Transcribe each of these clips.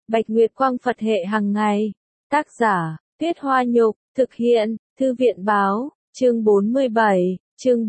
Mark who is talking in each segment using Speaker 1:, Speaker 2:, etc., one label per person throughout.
Speaker 1: Bạch Nguyệt Quang Phật hệ hàng ngày. Tác giả, Tuyết Hoa Nhục, thực hiện, Thư viện Báo, chương 47, chương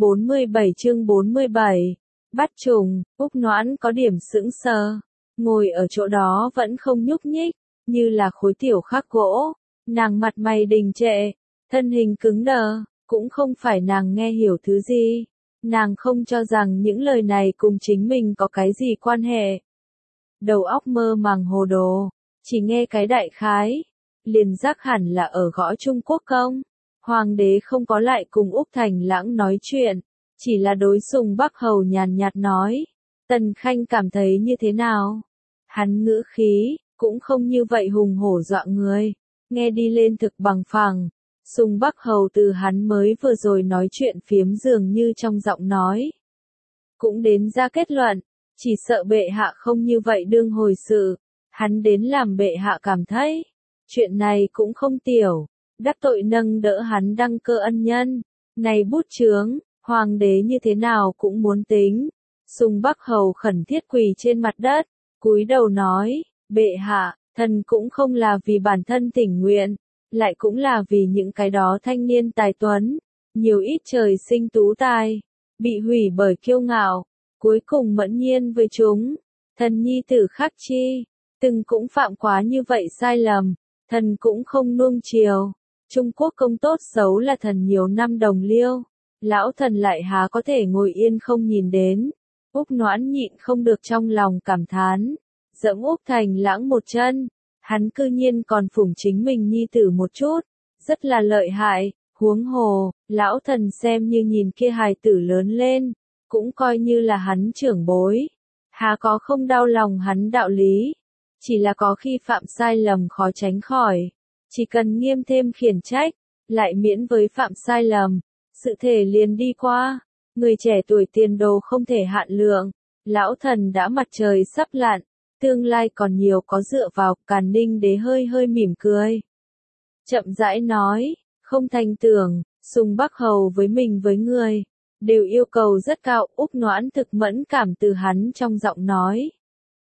Speaker 1: 47. Bắt trùng, Úc Noãn có điểm sững sờ, ngồi ở chỗ đó vẫn không nhúc nhích, như là khối tiểu khắc gỗ, nàng mặt mày đình trệ, thân hình cứng đờ, cũng không phải nàng nghe hiểu thứ gì, nàng không cho rằng những lời này cùng chính mình có cái gì quan hệ. Đầu óc mơ màng hồ đồ, chỉ nghe cái đại khái, liền giác hẳn là ở gõ Trung Quốc công. Hoàng đế không có lại cùng Úc Thành Lãng nói chuyện, chỉ là đối Sùng Bắc Hầu nhàn nhạt nói. Tần Khanh cảm thấy như thế nào? Hắn ngữ khí, cũng không như vậy hùng hổ dọa người, nghe đi lên thực bằng phẳng. Sùng Bắc Hầu từ hắn mới vừa rồi nói chuyện phiếm dường như trong giọng nói. Cũng đến ra kết luận, chỉ sợ bệ hạ không như vậy đương hồi sự, hắn đến làm bệ hạ cảm thấy. Chuyện này cũng không tiểu, đắc tội nâng đỡ hắn đăng cơ ân nhân. Này bút chướng, hoàng đế như thế nào cũng muốn tính. Sùng Bắc Hầu khẩn thiết quỳ trên mặt đất, cúi đầu nói, bệ hạ, thần cũng không là vì bản thân thỉnh nguyện, lại cũng là vì những cái đó thanh niên tài tuấn, nhiều ít trời sinh tú tài, bị hủy bởi kiêu ngạo, cuối cùng mẫn nhiên với chúng. Thần nhi tử Khắc Chi, từng cũng phạm quá như vậy sai lầm, thần cũng không nuông chiều. Trung Quốc công tốt xấu là thần nhiều năm đồng liêu, lão thần lại há có thể ngồi yên không nhìn đến. Úc Noãn nhịn không được trong lòng cảm thán, dẫm Úc Thành Lãng một chân, hắn cư nhiên còn phủng chính mình nhi tử một chút, rất là lợi hại, huống hồ, lão thần xem như nhìn kia hài tử lớn lên, cũng coi như là hắn trưởng bối, há có không đau lòng hắn đạo lý, chỉ là có khi phạm sai lầm khó tránh khỏi, chỉ cần nghiêm thêm khiển trách, lại miễn với phạm sai lầm, sự thể liền đi qua. Người trẻ tuổi tiền đồ không thể hạn lượng, lão thần đã mặt trời sắp lặn, tương lai còn nhiều có dựa vào. Càn Ninh Đế hơi hơi mỉm cười, chậm rãi nói, không thành tưởng, Sùng Bắc Hầu với mình với người, đều yêu cầu rất cao. Úc Noãn thực mẫn cảm từ hắn trong giọng nói,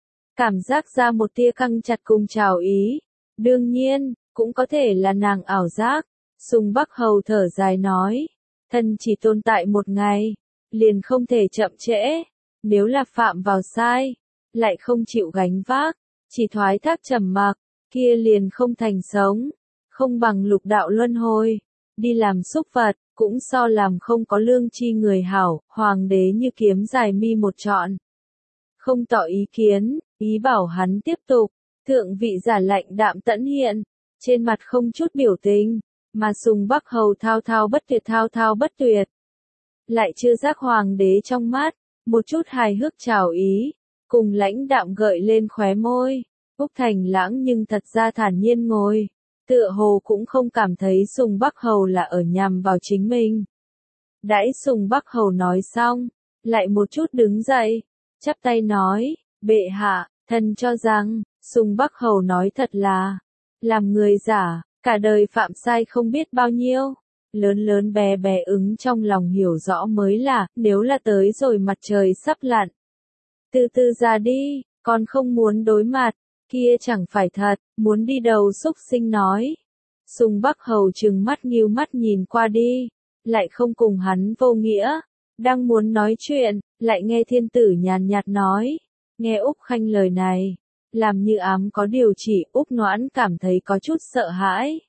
Speaker 1: cảm giác ra một tia căng chặt cùng trào ý, đương nhiên, cũng có thể là nàng ảo giác. Sùng Bắc Hầu thở dài nói, thần chỉ tồn tại một ngày, liền không thể chậm trễ, nếu là phạm vào sai, lại không chịu gánh vác, chỉ thoái thác trầm mặc, kia liền không thành sống, không bằng lục đạo luân hồi, đi làm súc vật, cũng so làm không có lương chi người hảo. Hoàng đế như kiếm dài mi một trọn, không tỏ ý kiến, ý bảo hắn tiếp tục. Thượng vị giả lạnh đạm tẫn hiện, trên mặt không chút biểu tình, mà Sùng Bắc Hầu thao thao bất tuyệt. Lại chưa giác hoàng đế trong mắt, một chút hài hước trào ý, cùng lãnh đạm gợi lên khóe môi. Úc Thành Lãng nhưng thật ra thản nhiên ngồi, tựa hồ cũng không cảm thấy Sùng Bắc Hầu là ở nhằm vào chính mình. Đãi Sùng Bắc Hầu nói xong, lại một chút đứng dậy, chắp tay nói, bệ hạ, thần cho rằng, Sùng Bắc Hầu nói thật là, làm người giả, cả đời phạm sai không biết bao nhiêu. Lớn lớn bé bé ứng trong lòng hiểu rõ mới là, nếu là tới rồi mặt trời sắp lặn. Từ từ ra đi, con không muốn đối mặt, kia chẳng phải thật, muốn đi đầu xúc sinh nói. Sùng Bắc Hầu trừng mắt nghiêu mắt nhìn qua đi, lại không cùng hắn vô nghĩa, đang muốn nói chuyện, lại nghe thiên tử nhàn nhạt nói. Nghe Úc Khanh lời này, làm như ám có điều chỉ. Úc Noãn cảm thấy có chút sợ hãi,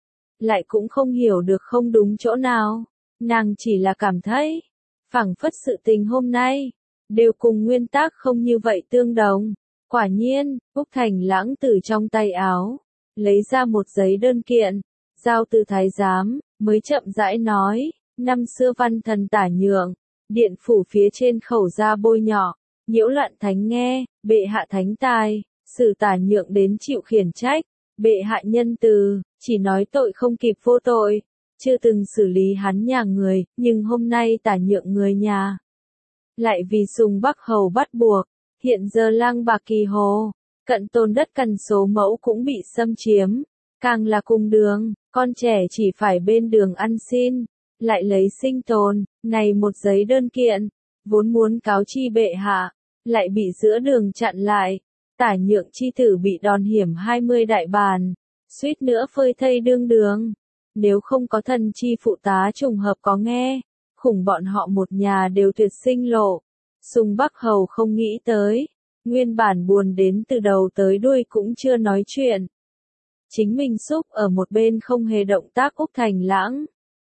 Speaker 1: lại cũng không hiểu được không đúng chỗ nào, nàng chỉ là cảm thấy, phảng phất sự tình hôm nay, đều cùng nguyên tắc không như vậy tương đồng. Quả nhiên, Úc Thành Lãng từ trong tay áo, lấy ra một giấy đơn kiện, giao từ thái giám, mới chậm rãi nói, năm xưa văn thần tả nhượng, điện phủ phía trên khẩu ra bôi nhọ, nhiễu loạn thánh nghe, bệ hạ thánh tài, xử tả nhượng đến chịu khiển trách, bệ hạ nhân từ, chỉ nói tội không kịp vô tội, chưa từng xử lý hắn nhà người, nhưng hôm nay tả nhượng người nhà. Lại vì Sùng Bắc Hầu bắt buộc, hiện giờ Lang Bạc Kỳ Hồ, cận tôn đất cằn số mẫu cũng bị xâm chiếm, càng là cùng đường, con trẻ chỉ phải bên đường ăn xin, lại lấy sinh tồn. Này một giấy đơn kiện, vốn muốn cáo chi bệ hạ, lại bị giữa đường chặn lại. Tả Nhượng chi tử bị đòn hiểm 20 đại bàn, suýt nữa phơi thây đương đường. Nếu không có thần chi phụ tá trùng hợp có nghe, khủng bọn họ một nhà đều tuyệt sinh lộ. Sùng Bắc Hầu không nghĩ tới, nguyên bản buồn đến từ đầu tới đuôi cũng chưa nói chuyện. Chính mình xúc ở một bên không hề động tác Úc Thành Lãng.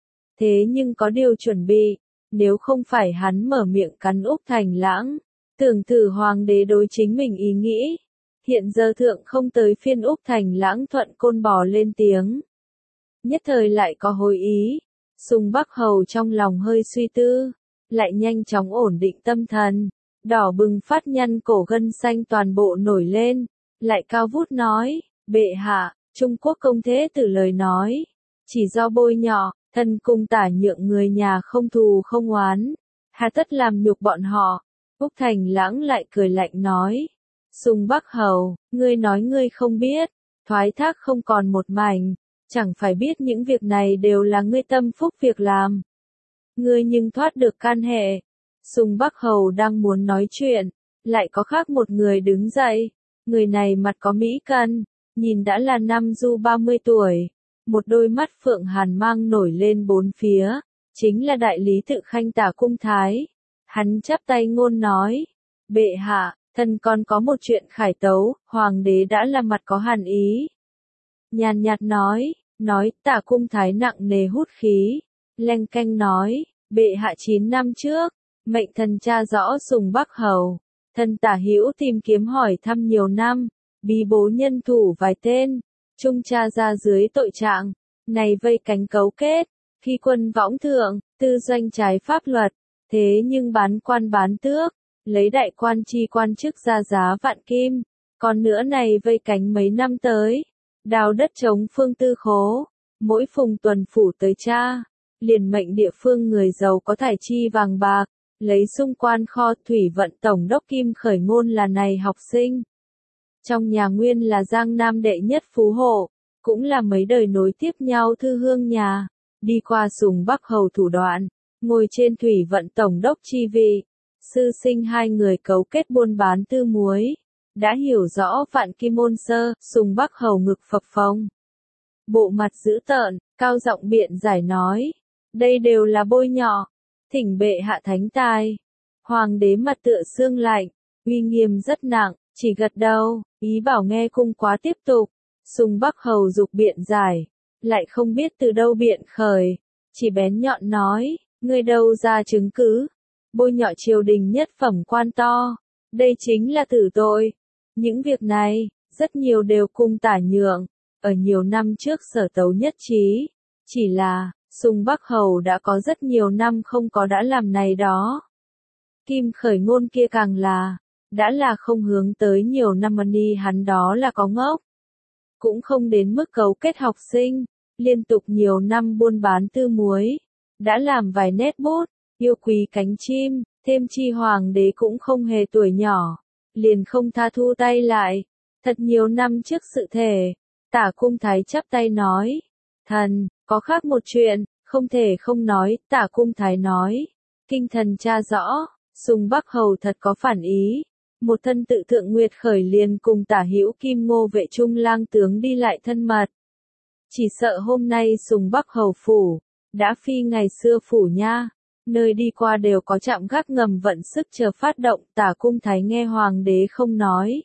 Speaker 1: Thế nhưng có điều chuẩn bị, nếu không phải hắn mở miệng cắn Úc Thành Lãng, tưởng thử hoàng đế đối chính mình ý nghĩ. Hiện giờ thượng không tới phiên Úc Thành Lãng thuận côn bò lên tiếng. Nhất thời lại có hồi ý, Sùng Bắc Hầu trong lòng hơi suy tư, lại nhanh chóng ổn định tâm thần, đỏ bừng phát nhăn cổ gân xanh toàn bộ nổi lên, lại cao vút nói, bệ hạ, Trung Quốc công thế tử lời nói, chỉ do bôi nhọ, thân cung Tả Nhượng người nhà không thù không oán, hà tất làm nhục bọn họ. Úc Thành Lãng lại cười lạnh nói, Sùng Bắc Hầu, ngươi nói ngươi không biết, thoái thác không còn một mảnh, chẳng phải biết những việc này đều là ngươi tâm phúc việc làm. Ngươi nhưng thoát được can hệ. Sùng Bắc Hầu đang muốn nói chuyện, lại có khác một người đứng dậy. Người này mặt có mỹ cân, nhìn đã là năm du 30 tuổi. Một đôi mắt phượng hàn mang nổi lên bốn phía, chính là đại lý tự khanh Tả Cung Thái. Hắn chắp tay ngôn nói, bệ hạ, thần còn có một chuyện khải tấu, hoàng đế đã là mặt có hàn ý. Nhàn nhạt nói Tả Cung Thái nặng nề hút khí, leng keng nói, bệ hạ 9 năm trước, mệnh thần tra rõ Sùng Bắc Hầu, thần Tả Hữu tìm kiếm hỏi thăm nhiều năm, bí bố nhân thủ vài tên, trung tra ra dưới tội trạng, này vây cánh cấu kết, khi quân võng thượng, tư doanh trái pháp luật, thế nhưng bán quan bán tước, lấy đại quan chi quan chức ra giá vạn kim, còn nữa này vây cánh mấy năm tới, đào đất chống phương tư khố, mỗi phùng tuần phủ tới tra, liền mệnh địa phương người giàu có thải chi vàng bạc, lấy xung quan kho thủy vận tổng đốc Kim Khởi Ngôn là này học sinh. Trong nhà nguyên là Giang Nam đệ nhất phú hộ, cũng là mấy đời nối tiếp nhau thư hương nhà, đi qua Sùng Bắc Hầu thủ đoạn, ngồi trên thủy vận tổng đốc chi vị, sư sinh hai người cấu kết buôn bán tư muối, đã hiểu rõ vạn kim môn sơ, Sùng Bắc Hầu ngực phập phồng. Bộ mặt dữ tợn, cao giọng biện giải nói, đây đều là bôi nhọ, thỉnh bệ hạ thánh tài. Hoàng đế mặt tựa xương lạnh, uy nghiêm rất nặng, chỉ gật đầu, ý bảo nghe cung quá tiếp tục. Sùng Bắc Hầu dục biện giải, lại không biết từ đâu biện khởi, chỉ bén nhọn nói, ngươi đâu ra chứng cứ, bôi nhọ triều đình nhất phẩm quan to, đây chính là tử tội. Những việc này, rất nhiều đều cung Tả Nhượng, ở nhiều năm trước sở tấu nhất trí, chỉ là, Sùng Bắc Hầu đã có rất nhiều năm không có đã làm này đó. Kim Khởi Ngôn kia càng là, đã là không hướng tới nhiều năm money hắn đó là có ngốc. Cũng không đến mức cấu kết học sinh, liên tục nhiều năm buôn bán tư muối, đã làm vài nét bút, yêu quý cánh chim, thêm chi hoàng đế cũng không hề tuổi nhỏ, liền không tha thu tay lại. Thật nhiều năm trước sự thể, Tả Cung Thái chắp tay nói, thần, có khác một chuyện, không thể không nói, Tả Cung Thái nói, kinh thần tra rõ, Sùng Bắc Hầu thật có phản ý. Một thân tự thượng nguyệt khởi liền cùng Tả Hữu Kim Ngô vệ trung lang tướng đi lại thân mật. Chỉ sợ hôm nay Sùng Bắc Hầu phủ, đã phi ngày xưa phủ nha, nơi đi qua đều có trạm gác ngầm vận sức chờ phát động. Tả Cung Thái nghe hoàng đế không nói,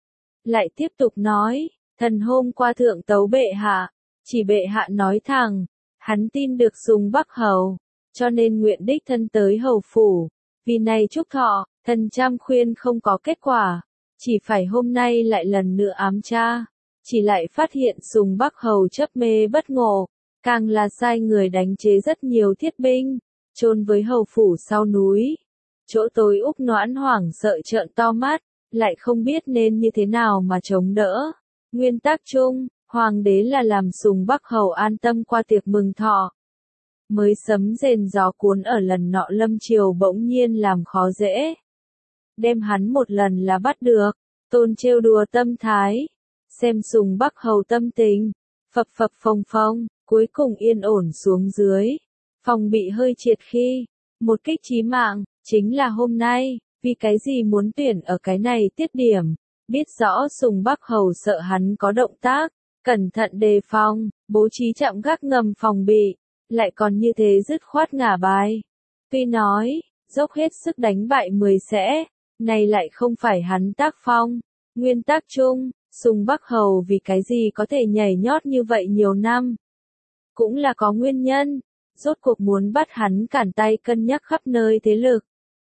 Speaker 1: lại tiếp tục nói, thần hôm qua thượng tấu bệ hạ, chỉ bệ hạ nói thẳng, hắn tin được Sùng Bắc Hầu, cho nên nguyện đích thân tới hầu phủ, vì này chúc thọ. Thần trăm khuyên không có kết quả, chỉ phải hôm nay lại lần nữa ám tra, chỉ lại phát hiện Sùng Bắc Hầu chấp mê bất ngộ, càng là sai người đánh chế rất nhiều thiết binh, chôn với hầu phủ sau núi. Chỗ tối Úc Noãn hoảng sợ trợn to mắt, lại không biết nên như thế nào mà chống đỡ. Nguyên tắc chung, hoàng đế là làm Sùng Bắc Hầu an tâm qua tiệc mừng thọ. Mới sấm rền gió cuốn ở lần nọ lâm triều bỗng nhiên làm khó dễ. Đem hắn một lần là bắt được, tôn trêu đùa tâm thái, xem Sùng Bắc Hầu tâm tình, phập phập phồng phồng, cuối cùng yên ổn xuống dưới, phòng bị hơi triệt khi, một kích chí mạng, chính là hôm nay, vì cái gì muốn tuyển ở cái này tiết điểm, biết rõ Sùng Bắc Hầu sợ hắn có động tác, cẩn thận đề phòng, bố trí trạm gác ngầm phòng bị, lại còn như thế dứt khoát ngả bài. Tuy nói, dốc hết sức đánh bại 10 sẽ, này lại không phải hắn tác phong. Nguyên tắc chung, Sùng Bắc Hầu vì cái gì có thể nhảy nhót như vậy nhiều năm. Cũng là có nguyên nhân, rốt cuộc muốn bắt hắn cản tay cân nhắc khắp nơi thế lực.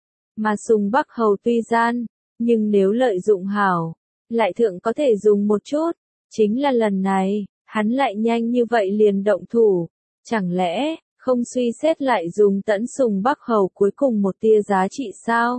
Speaker 1: Mà Sùng Bắc Hầu tuy gian, nhưng nếu lợi dụng hảo, lại thượng có thể dùng một chút. Chính là lần này, hắn lại nhanh như vậy liền động thủ. Chẳng lẽ, không suy xét lại dùng tẫn Sùng Bắc Hầu cuối cùng một tia giá trị sao?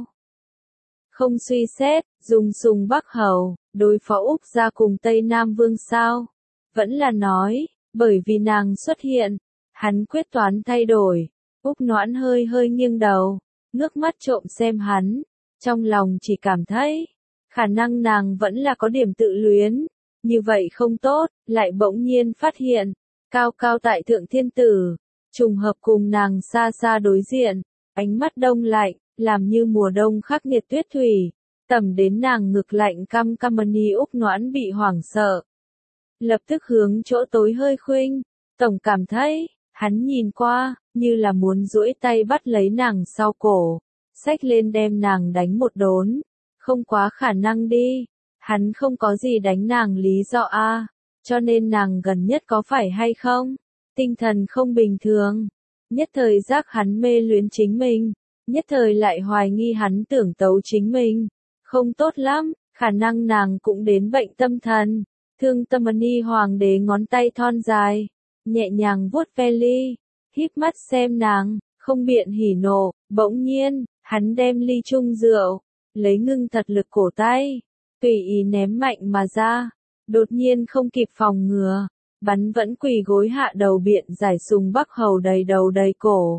Speaker 1: Không suy xét, dùng Sùng Bắc Hầu, đối phó Úc gia cùng Tây Nam Vương sao? Vẫn là nói, bởi vì nàng xuất hiện, hắn quyết toán thay đổi. Úc Noãn hơi hơi nghiêng đầu, ngước mắt trộm xem hắn, trong lòng chỉ cảm thấy, khả năng nàng vẫn là có điểm tự luyến, như vậy không tốt, lại bỗng nhiên phát hiện, cao cao tại thượng thiên tử, trùng hợp cùng nàng xa xa đối diện, ánh mắt đông lạnh, làm như mùa đông khắc nghiệt tuyết thủy, tầm đến nàng ngực lạnh căm căm. Úc Noãn bị hoảng sợ, lập tức hướng chỗ tối hơi khuynh, tổng cảm thấy, hắn nhìn qua, như là muốn duỗi tay bắt lấy nàng sau cổ, xách lên đem nàng đánh một đốn, không quá khả năng đi, hắn không có gì đánh nàng lý do a, cho nên nàng gần nhất có phải hay không, tinh thần không bình thường, nhất thời giác hắn mê luyến chính mình, nhất thời lại hoài nghi hắn tưởng tấu chính mình, không tốt lắm, khả năng nàng cũng đến bệnh tâm thần. Thương Tâm Hoàng đế ngón tay thon dài, nhẹ nhàng vuốt ve ly, híp mắt xem nàng, không biện hỉ nộ, bỗng nhiên, hắn đem ly chung rượu, lấy ngưng thật lực cổ tay, tùy ý ném mạnh mà ra, đột nhiên không kịp phòng ngừa, bắn vẫn quỳ gối hạ đầu biện giải Sùng Bắc Hầu đầy đầu đầy cổ.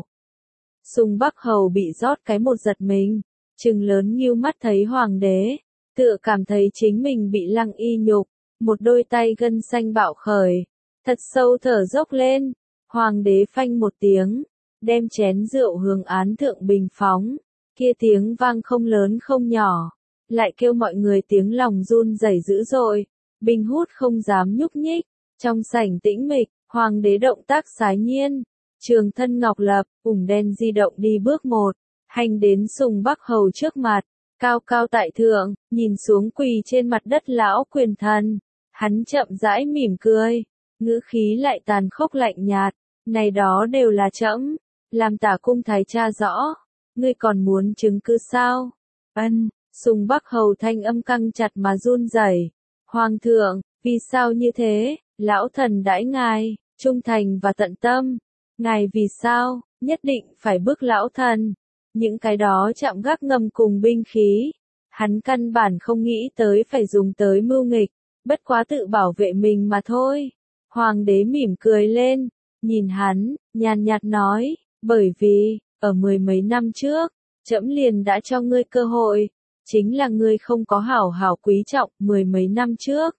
Speaker 1: Sùng Bắc Hầu bị rót cái một giật mình, trừng lớn nghiêu mắt thấy hoàng đế, tựa cảm thấy chính mình bị lăng y nhục. Một đôi tay gân xanh bạo khởi, thật sâu thở dốc lên, hoàng đế phanh một tiếng, đem chén rượu hướng án thượng bình phóng, kia tiếng vang không lớn không nhỏ, lại kêu mọi người tiếng lòng run rẩy dữ dội, bình hút không dám nhúc nhích, trong sảnh tĩnh mịch, hoàng đế động tác sái nhiên, trường thân ngọc lập, ủng đen di động đi bước một, hành đến Sùng Bắc Hầu trước mặt, cao cao tại thượng, nhìn xuống quỳ trên mặt đất lão quyền thần. Hắn chậm rãi mỉm cười, ngữ khí lại tàn khốc lạnh nhạt, này đó đều là trẫm, làm Tả cung thái cha rõ, ngươi còn muốn chứng cứ sao? Ân, Sùng Bắc Hầu thanh âm căng chặt mà run rẩy. Hoàng thượng, vì sao như thế? Lão thần đãi ngài, trung thành và tận tâm. Ngài vì sao, nhất định phải bức lão thần? Những cái đó chạm gác ngầm cùng binh khí. Hắn căn bản không nghĩ tới phải dùng tới mưu nghịch. Bất quá tự bảo vệ mình mà thôi. Hoàng đế mỉm cười lên, nhìn hắn, nhàn nhạt nói, bởi vì, ở 10 mấy năm trước, trẫm liền đã cho ngươi cơ hội, chính là ngươi không có hảo hảo quý trọng 10 mấy năm trước.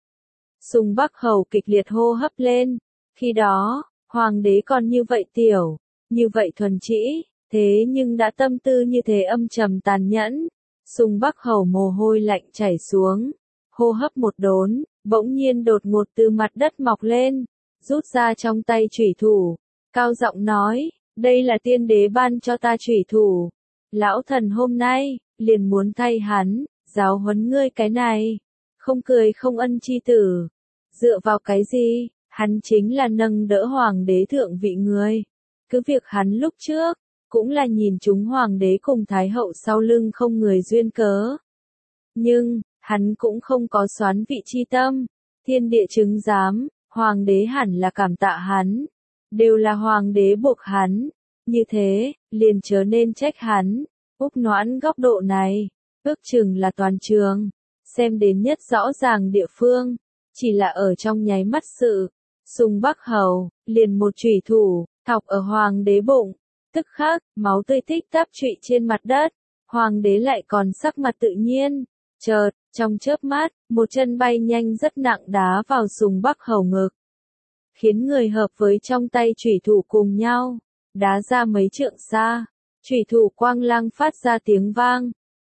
Speaker 1: Sùng Bắc Hầu kịch liệt hô hấp lên, khi đó, hoàng đế còn như vậy tiểu, như vậy thuần trĩ, thế nhưng đã tâm tư như thế âm trầm tàn nhẫn. Sùng Bắc Hầu mồ hôi lạnh chảy xuống. Hô hấp một đốn, bỗng nhiên đột ngột từ mặt đất mọc lên, rút ra trong tay chủy thủ, cao giọng nói, đây là tiên đế ban cho ta chủy thủ. Lão thần hôm nay, liền muốn thay hắn, giáo huấn ngươi cái này, không cười không ân chi tử. Dựa vào cái gì, hắn chính là nâng đỡ hoàng đế thượng vị người. Cứ việc hắn lúc trước, cũng là nhìn chúng hoàng đế cùng thái hậu sau lưng không người duyên cớ. Nhưng, hắn cũng không có xoán vị chi tâm, thiên địa chứng giám, hoàng đế hẳn là cảm tạ hắn, đều là hoàng đế buộc hắn, như thế, liền chớ nên trách hắn. Úc Noãn góc độ này, ước chừng là toàn trường, xem đến nhất rõ ràng địa phương, chỉ là ở trong nháy mắt sự, Sùng Bắc Hầu, liền một chủy thủ, thọc ở hoàng đế bụng, tức khắc, máu tươi tích tắp trụy trên mặt đất, hoàng đế lại còn sắc mặt tự nhiên. Chợt, trong chớp mắt, một chân bay nhanh rất nặng đá vào Sùng Bắc Hầu ngực, khiến người hợp với trong tay chủy thủ cùng nhau, đá ra mấy trượng xa, chủy thủ quang lang phát ra tiếng vang,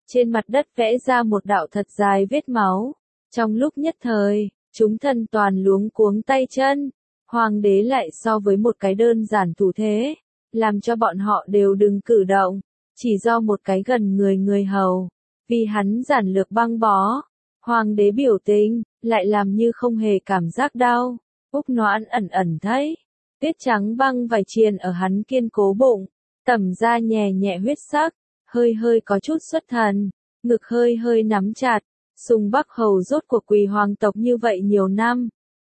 Speaker 1: trên mặt đất vẽ ra một đạo thật dài vết máu. Trong lúc nhất thời, chúng thần toàn luống cuống tay chân. Hoàng đế lại so với một cái đơn giản thủ thế, làm cho bọn họ đều đừng cử động, chỉ do một cái gần người hầu. Vì hắn giản lược băng bó, hoàng đế biểu tình, lại làm như không hề cảm giác đau. Úc Noãn ẩn ẩn thấy, tuyết trắng băng vải triền ở hắn kiên cố bụng, tẩm ra nhẹ nhẹ huyết sắc, hơi hơi có chút xuất thần, ngực hơi hơi nắm chặt. Sùng Bắc Hầu rốt cuộc quỳ hoàng tộc như vậy nhiều năm.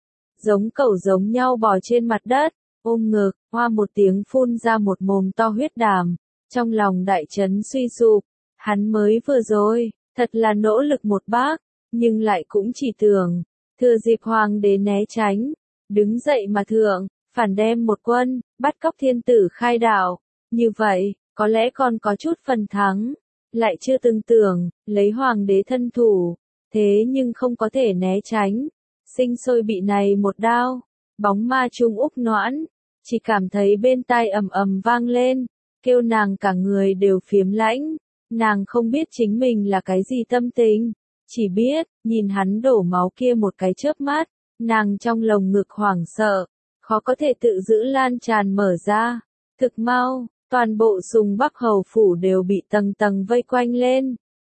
Speaker 1: Giống cẩu giống nhau bò trên mặt đất, ôm ngực, hoa một tiếng phun ra một mồm to huyết đàm, trong lòng đại trấn suy sụp, hắn mới vừa rồi, thật là nỗ lực một bác, nhưng lại cũng chỉ tưởng, thừa dịp hoàng đế né tránh, đứng dậy mà thượng, phản đem một quân, bắt cóc thiên tử khai đảo, như vậy, có lẽ còn có chút phần thắng, lại chưa từng tưởng, lấy hoàng đế thân thủ, thế nhưng không có thể né tránh. Sinh sôi bị này một đao, bóng ma trung Úc Noãn, chỉ cảm thấy bên tai ầm ầm vang lên, kêu nàng cả người đều phiếm lãnh, nàng không biết chính mình là cái gì tâm tình, chỉ biết, nhìn hắn đổ máu kia một cái chớp mắt, nàng trong lồng ngực hoảng sợ, khó có thể tự giữ lan tràn mở ra, thực mau, toàn bộ Sùng Bắc Hầu phủ đều bị tầng tầng vây quanh lên.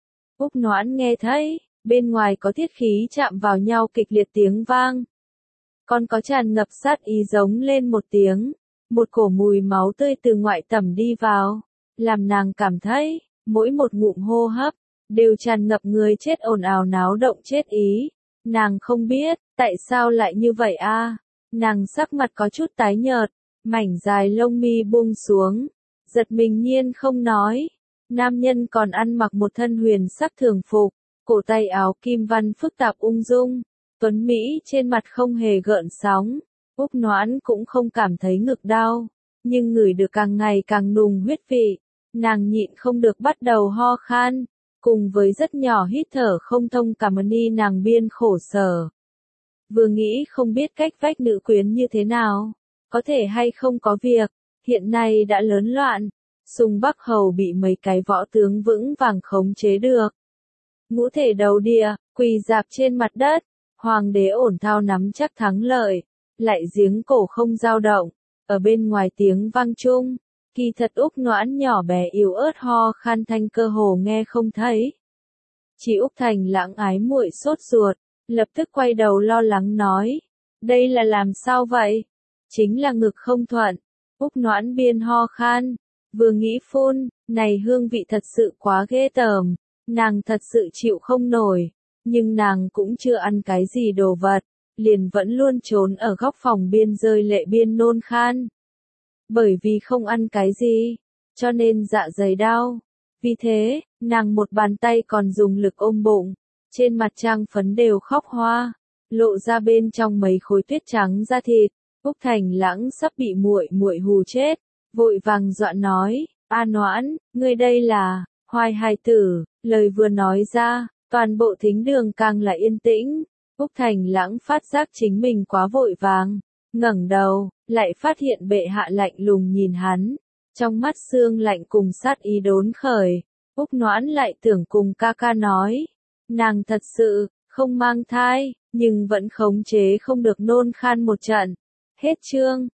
Speaker 1: Úc Noãn nghe thấy, bên ngoài có thiết khí chạm vào nhau kịch liệt tiếng vang. Còn có tràn ngập sát ý giống lên một tiếng, một cổ mùi máu tươi từ ngoại tẩm đi vào, làm nàng cảm thấy, mỗi một ngụm hô hấp, đều tràn ngập người chết ồn ào náo động chết ý. Nàng không biết, tại sao lại như vậy a? Nàng sắc mặt có chút tái nhợt, mảnh dài lông mi buông xuống, giật mình nhiên không nói. Nam nhân còn ăn mặc một thân huyền sắc thường phục, cổ tay áo kim văn phức tạp ung dung, tuấn Mỹ trên mặt không hề gợn sóng. Úc Noãn cũng không cảm thấy ngực đau, nhưng ngửi được càng ngày càng nùng huyết vị, nàng nhịn không được bắt đầu ho khan, cùng với rất nhỏ hít thở không thông cảm ơn nàng biên khổ sở. Vừa nghĩ không biết cách vách nữ quyến như thế nào, có thể hay không có việc, hiện nay đã lớn loạn, Sùng Bắc Hầu bị mấy cái võ tướng vững vàng khống chế được. Ngũ thể đầu đìa, quỳ dạp trên mặt đất, hoàng đế ổn thao nắm chắc thắng lợi, lại giếng cổ không dao động, ở bên ngoài tiếng vang chung, kỳ thật Úc Noãn nhỏ bé yếu ớt ho khan thanh cơ hồ nghe không thấy. Chỉ Úc Thành Lãng ái muội sốt ruột, lập tức quay đầu lo lắng nói, đây là làm sao vậy? Chính là ngực không thuận. Úc Noãn biên ho khan, vừa nghĩ phun, này hương vị thật sự quá ghê tởm, nàng thật sự chịu không nổi, nhưng nàng cũng chưa ăn cái gì đồ vật, liền vẫn luôn trốn ở góc phòng biên rơi lệ biên nôn khan. Bởi vì không ăn cái gì, cho nên dạ dày đau. Vì thế, nàng một bàn tay còn dùng lực ôm bụng, trên mặt trang phấn đều khóc hoa, lộ ra bên trong mấy khối tuyết trắng da thịt. Úc Thành Lãng sắp bị muội muội hù chết, vội vàng dọa nói, A Noãn, ngươi đây là hoài hài tử. Lời vừa nói ra, toàn bộ thính đường càng là yên tĩnh. Úc Thành Lãng phát giác chính mình quá vội vàng, ngẩng đầu, lại phát hiện bệ hạ lạnh lùng nhìn hắn, trong mắt xương lạnh cùng sát ý đốn khởi. Úc Noãn lại tưởng cùng ca ca nói, nàng thật sự không mang thai, nhưng vẫn khống chế không được nôn khan một trận. Hết chương.